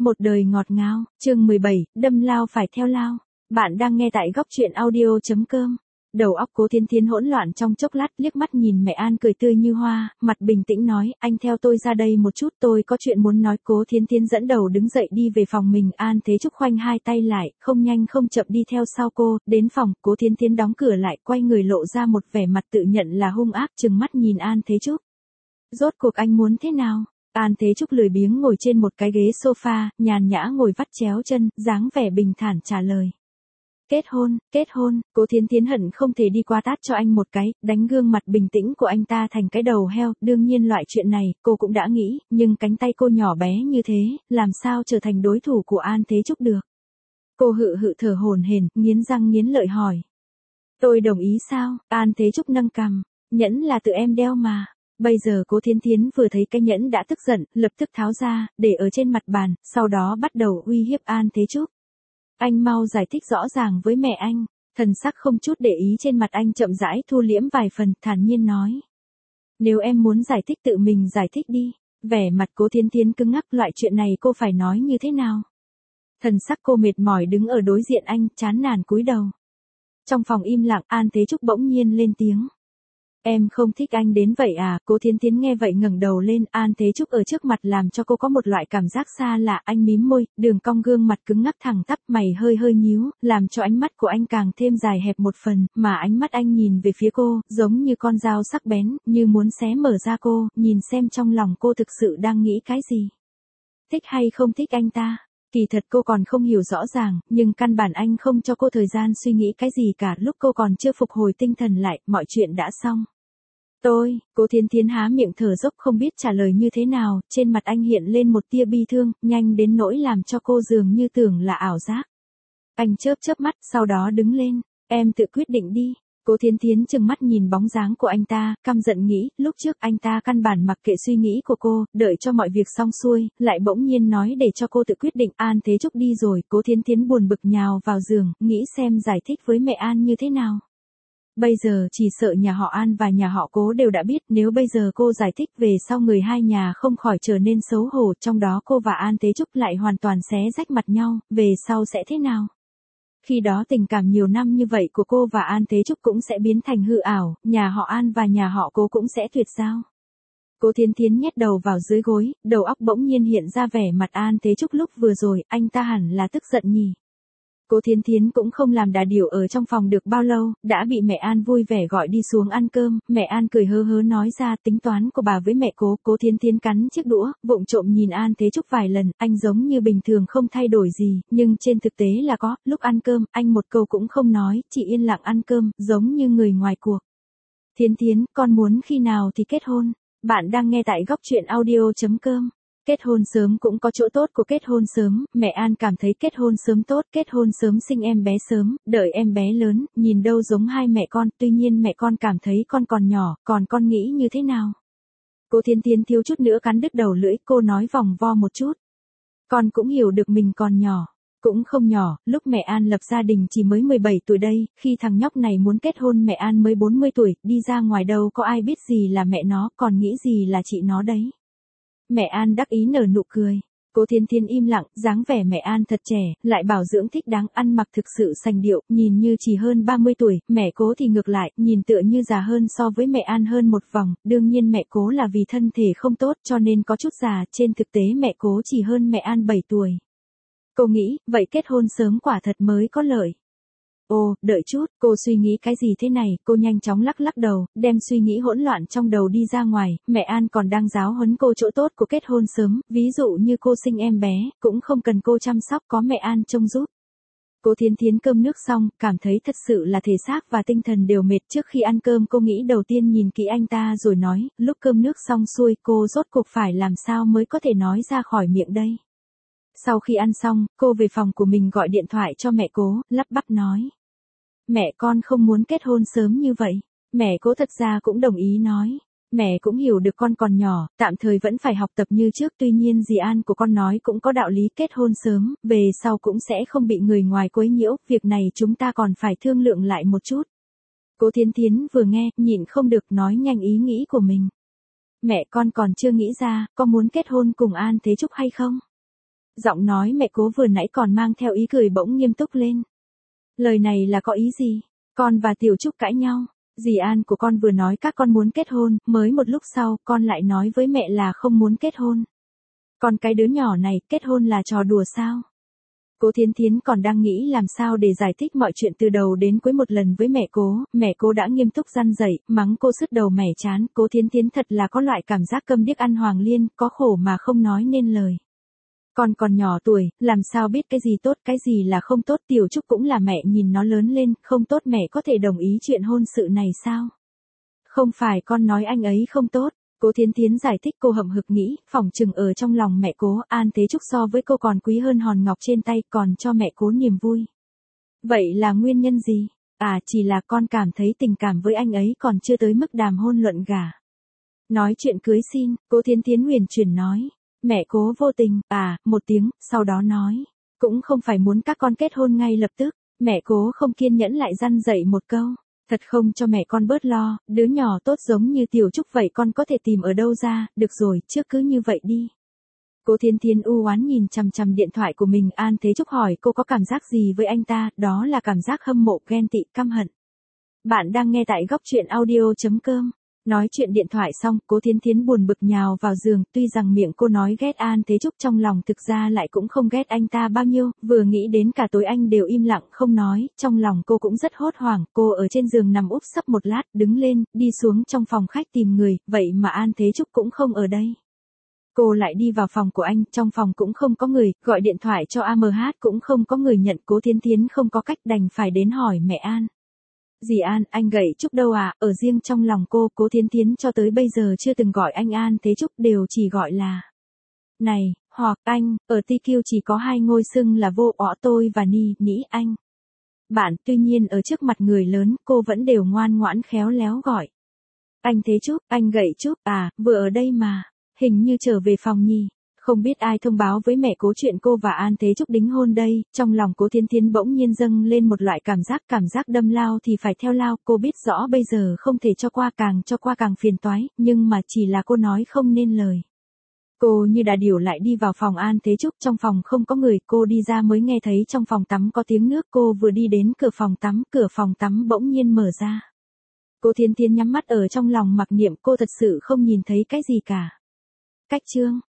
Một đời ngọt ngào, chương 17, đâm lao phải theo lao. Bạn đang nghe tại góc truyện audio.com. Đầu óc Cố Thiến Thiến hỗn loạn trong chốc lát, liếc mắt nhìn mẹ An cười tươi như hoa, mặt bình tĩnh nói, anh theo tôi ra đây một chút, tôi có chuyện muốn nói. Cố Thiến Thiến dẫn đầu đứng dậy đi về phòng mình, An Thế Trúc khoanh hai tay lại, không nhanh không chậm đi theo sau cô, đến phòng, Cố Thiến Thiến đóng cửa lại, quay người lộ ra một vẻ mặt tự nhận là hung ác, trừng mắt nhìn An Thế Trúc. Rốt cuộc anh muốn thế nào? An Thế Trúc lười biếng ngồi trên một cái ghế sofa, nhàn nhã ngồi vắt chéo chân, dáng vẻ bình thản trả lời. Kết hôn, Cố Thiến Thiến hận không thể đi qua tát cho anh một cái, đánh gương mặt bình tĩnh của anh ta thành cái đầu heo, đương nhiên loại chuyện này, cô cũng đã nghĩ, nhưng cánh tay cô nhỏ bé như thế, làm sao trở thành đối thủ của An Thế Trúc được. Cô hự thở hổn hển, nghiến răng nghiến lợi hỏi. Tôi đồng ý sao? An Thế Trúc nâng cằm, nhẫn là tự em đeo mà. Bây giờ Cố Thiến Thiến vừa thấy cái nhẫn đã tức giận, lập tức tháo ra, để ở trên mặt bàn, sau đó bắt đầu uy hiếp An Thế Trúc. Anh mau giải thích rõ ràng với mẹ anh. Thần sắc không chút để ý trên mặt anh chậm rãi thu liễm vài phần, thản nhiên nói. Nếu em muốn giải thích tự mình giải thích đi. Vẻ mặt Cố Thiến Thiến cứng ngắc, loại chuyện này cô phải nói như thế nào? Thần sắc cô mệt mỏi đứng ở đối diện anh, chán nản cúi đầu. Trong phòng im lặng, An Thế Trúc bỗng nhiên lên tiếng. Em không thích anh đến vậy à? Cố Thiến Thiến nghe vậy ngẩng đầu lên, An Thế Trúc ở trước mặt làm cho cô có một loại cảm giác xa lạ. Anh mím môi, đường cong gương mặt cứng ngắc thẳng tắp, mày hơi nhíu, làm cho ánh mắt của anh càng thêm dài hẹp một phần, mà ánh mắt anh nhìn về phía cô, giống như con dao sắc bén, như muốn xé mở ra cô, nhìn xem trong lòng cô thực sự đang nghĩ cái gì. Thích hay không thích anh ta? Kỳ thật cô còn không hiểu rõ ràng, nhưng căn bản anh không cho cô thời gian suy nghĩ cái gì cả, lúc cô còn chưa phục hồi tinh thần lại, mọi chuyện đã xong. Cố Thiến Thiến há miệng thở dốc không biết trả lời như thế nào, trên mặt anh hiện lên một tia bi thương, nhanh đến nỗi làm cho cô dường như tưởng là ảo giác. Anh chớp mắt, sau đó đứng lên, em tự quyết định đi. Cố Thiến Thiến trừng mắt nhìn bóng dáng của anh ta, căm giận nghĩ, lúc trước anh ta căn bản mặc kệ suy nghĩ của cô, đợi cho mọi việc xong xuôi, lại bỗng nhiên nói để cho cô tự quyết định. An Thế Trúc đi rồi, Cố Thiến Thiến buồn bực nhào vào giường, nghĩ xem giải thích với mẹ An như thế nào. Bây giờ chỉ sợ nhà họ An và nhà họ Cố đều đã biết, nếu bây giờ cô giải thích về sau người hai nhà không khỏi trở nên xấu hổ, trong đó cô và An Thế Trúc lại hoàn toàn xé rách mặt nhau, về sau sẽ thế nào? Khi đó tình cảm nhiều năm như vậy của cô và An Thế Trúc cũng sẽ biến thành hư ảo, nhà họ An và nhà họ Cố cũng sẽ tuyệt giao. Cố Thiến Thiến nhét đầu vào dưới gối, đầu óc bỗng nhiên hiện ra vẻ mặt An Thế Trúc lúc vừa rồi, anh ta hẳn là tức giận nhỉ. Cố Thiến Thiến cũng không làm đà điểu ở trong phòng được bao lâu, đã bị mẹ An vui vẻ gọi đi xuống ăn cơm, mẹ An cười hớ nói ra tính toán của bà với mẹ Cố. Cố Thiến Thiến cắn chiếc đũa, vụng trộm nhìn An Thế Trúc vài lần, anh giống như bình thường không thay đổi gì, nhưng trên thực tế là có, lúc ăn cơm, anh một câu cũng không nói, chỉ yên lặng ăn cơm, giống như người ngoài cuộc. Thiến Thiến, con muốn khi nào thì kết hôn? Bạn đang nghe tại góc truyện audio.com. Kết hôn sớm cũng có chỗ tốt của kết hôn sớm, mẹ An cảm thấy kết hôn sớm tốt, kết hôn sớm sinh em bé sớm, đợi em bé lớn, nhìn đâu giống hai mẹ con, tuy nhiên mẹ con cảm thấy con còn nhỏ, còn con nghĩ như thế nào? Cố Thiến Thiến thiếu chút nữa cắn đứt đầu lưỡi, cô nói vòng vo một chút. Con cũng hiểu được mình còn nhỏ. Cũng không nhỏ, lúc mẹ An lập gia đình chỉ mới 17 tuổi đây, khi thằng nhóc này muốn kết hôn mẹ An mới 40 tuổi, đi ra ngoài đâu có ai biết gì là mẹ nó, còn nghĩ gì là chị nó đấy. Mẹ An đắc ý nở nụ cười. Cố Thiến Thiến im lặng, dáng vẻ mẹ An thật trẻ, lại bảo dưỡng thích đáng, ăn mặc thực sự sành điệu, nhìn như chỉ hơn 30 tuổi, mẹ Cố thì ngược lại, nhìn tựa như già hơn so với mẹ An hơn một vòng, đương nhiên mẹ Cố là vì thân thể không tốt cho nên có chút già, trên thực tế mẹ Cố chỉ hơn mẹ An 7 tuổi. Cô nghĩ, vậy kết hôn sớm quả thật mới có lợi. Ồ, đợi chút, cô suy nghĩ cái gì thế này, cô nhanh chóng lắc đầu, đem suy nghĩ hỗn loạn trong đầu đi ra ngoài, mẹ An còn đang giáo huấn cô chỗ tốt của kết hôn sớm, ví dụ như cô sinh em bé, cũng không cần cô chăm sóc, có mẹ An trông giúp. Cố Thiến Thiến cơm nước xong, cảm thấy thật sự là thể xác và tinh thần đều mệt. Trước khi ăn cơm cô nghĩ đầu tiên nhìn kỹ anh ta rồi nói, lúc cơm nước xong xuôi cô rốt cuộc phải làm sao mới có thể nói ra khỏi miệng đây. Sau khi ăn xong, cô về phòng của mình gọi điện thoại cho mẹ Cố, lắp bắp nói. Mẹ con không muốn kết hôn sớm như vậy. Mẹ Cố thật ra cũng đồng ý nói. Mẹ cũng hiểu được con còn nhỏ, tạm thời vẫn phải học tập như trước, tuy nhiên dì An của con nói cũng có đạo lý, kết hôn sớm, về sau cũng sẽ không bị người ngoài quấy nhiễu, việc này chúng ta còn phải thương lượng lại một chút. Cố Thiến Thiến vừa nghe, nhịn không được nói nhanh ý nghĩ của mình. Mẹ con còn chưa nghĩ ra, có muốn kết hôn cùng An Thế Trúc hay không? Giọng nói mẹ Cố vừa nãy còn mang theo ý cười bỗng nghiêm túc lên. Lời này là có ý gì? Con và Tiểu Trúc cãi nhau. Dì An của con vừa nói các con muốn kết hôn, mới một lúc sau con lại nói với mẹ là không muốn kết hôn. Còn cái đứa nhỏ này, kết hôn là trò đùa sao? Cố Thiến Thiến còn đang nghĩ làm sao để giải thích mọi chuyện từ đầu đến cuối một lần với mẹ Cố đã nghiêm túc răn dạy, mắng cô sứt đầu mẻ chán, Cố Thiến Thiến thật là có loại cảm giác câm điếc ăn hoàng liên, có khổ mà không nói nên lời. Con còn nhỏ tuổi, làm sao biết cái gì tốt, cái gì là không tốt, Tiểu Trúc cũng là mẹ nhìn nó lớn lên, không tốt mẹ có thể đồng ý chuyện hôn sự này sao? Không phải con nói anh ấy không tốt. Cố Thiến Thiến giải thích, cô hậm hực nghĩ, phỏng chừng ở trong lòng mẹ Cố, An Thế Trúc so với cô còn quý hơn hòn ngọc trên tay, còn cho mẹ Cố niềm vui. Vậy là nguyên nhân gì? À, chỉ là con cảm thấy tình cảm với anh ấy còn chưa tới mức đàm hôn luận gả. Nói chuyện cưới xin, Cố Thiến Thiến huyền chuyển nói. Mẹ Cố vô tình, một tiếng, sau đó nói. Cũng không phải muốn các con kết hôn ngay lập tức, mẹ Cố không kiên nhẫn lại răn dạy một câu. Thật không cho mẹ con bớt lo, đứa nhỏ tốt giống như Tiểu Trúc vậy con có thể tìm ở đâu ra, được rồi, trước cứ như vậy đi. Cố Thiến Thiến u oán nhìn chằm chằm điện thoại của mình, An Thế Trúc hỏi cô có cảm giác gì với anh ta, đó là cảm giác hâm mộ, ghen tị, căm hận. Bạn đang nghe tại góc truyện audio.com. Nói chuyện điện thoại xong, Cố Thiến Thiến buồn bực nhào vào giường, tuy rằng miệng cô nói ghét An Thế Trúc trong lòng thực ra lại cũng không ghét anh ta bao nhiêu, vừa nghĩ đến cả tối anh đều im lặng không nói, trong lòng cô cũng rất hốt hoảng, cô ở trên giường nằm úp sấp một lát, đứng lên, đi xuống trong phòng khách tìm người, vậy mà An Thế Trúc cũng không ở đây. Cô lại đi vào phòng của anh, trong phòng cũng không có người, gọi điện thoại cho AMH cũng không có người nhận, Cố Thiến Thiến không có cách đành phải đến hỏi mẹ An. Dì An, anh Gậy Trúc đâu à, ở riêng trong lòng cô, Cố Thiến Thiến cho tới bây giờ chưa từng gọi anh An Thế Trúc, đều chỉ gọi là này, hoặc anh, ở TQ chỉ có hai ngôi xưng là vô ọ tôi và Nĩ anh. Bạn, tuy nhiên ở trước mặt người lớn, cô vẫn đều ngoan ngoãn khéo léo gọi. Anh Thế Trúc, anh Gậy Trúc, vừa ở đây mà, hình như trở về phòng nhỉ. Không biết ai thông báo với mẹ Cố chuyện cô và An Thế Trúc đính hôn đây, trong lòng Cố Thiến Thiến bỗng nhiên dâng lên một loại cảm giác đâm lao thì phải theo lao, cô biết rõ bây giờ không thể cho qua càng phiền toái, nhưng mà chỉ là cô nói không nên lời. Cô như đà điểu lại đi vào phòng An Thế Trúc, trong phòng không có người, cô đi ra mới nghe thấy trong phòng tắm có tiếng nước, cô vừa đi đến cửa phòng tắm bỗng nhiên mở ra. Cố Thiến Thiến nhắm mắt ở trong lòng mặc niệm, cô thật sự không nhìn thấy cái gì cả. Cách chương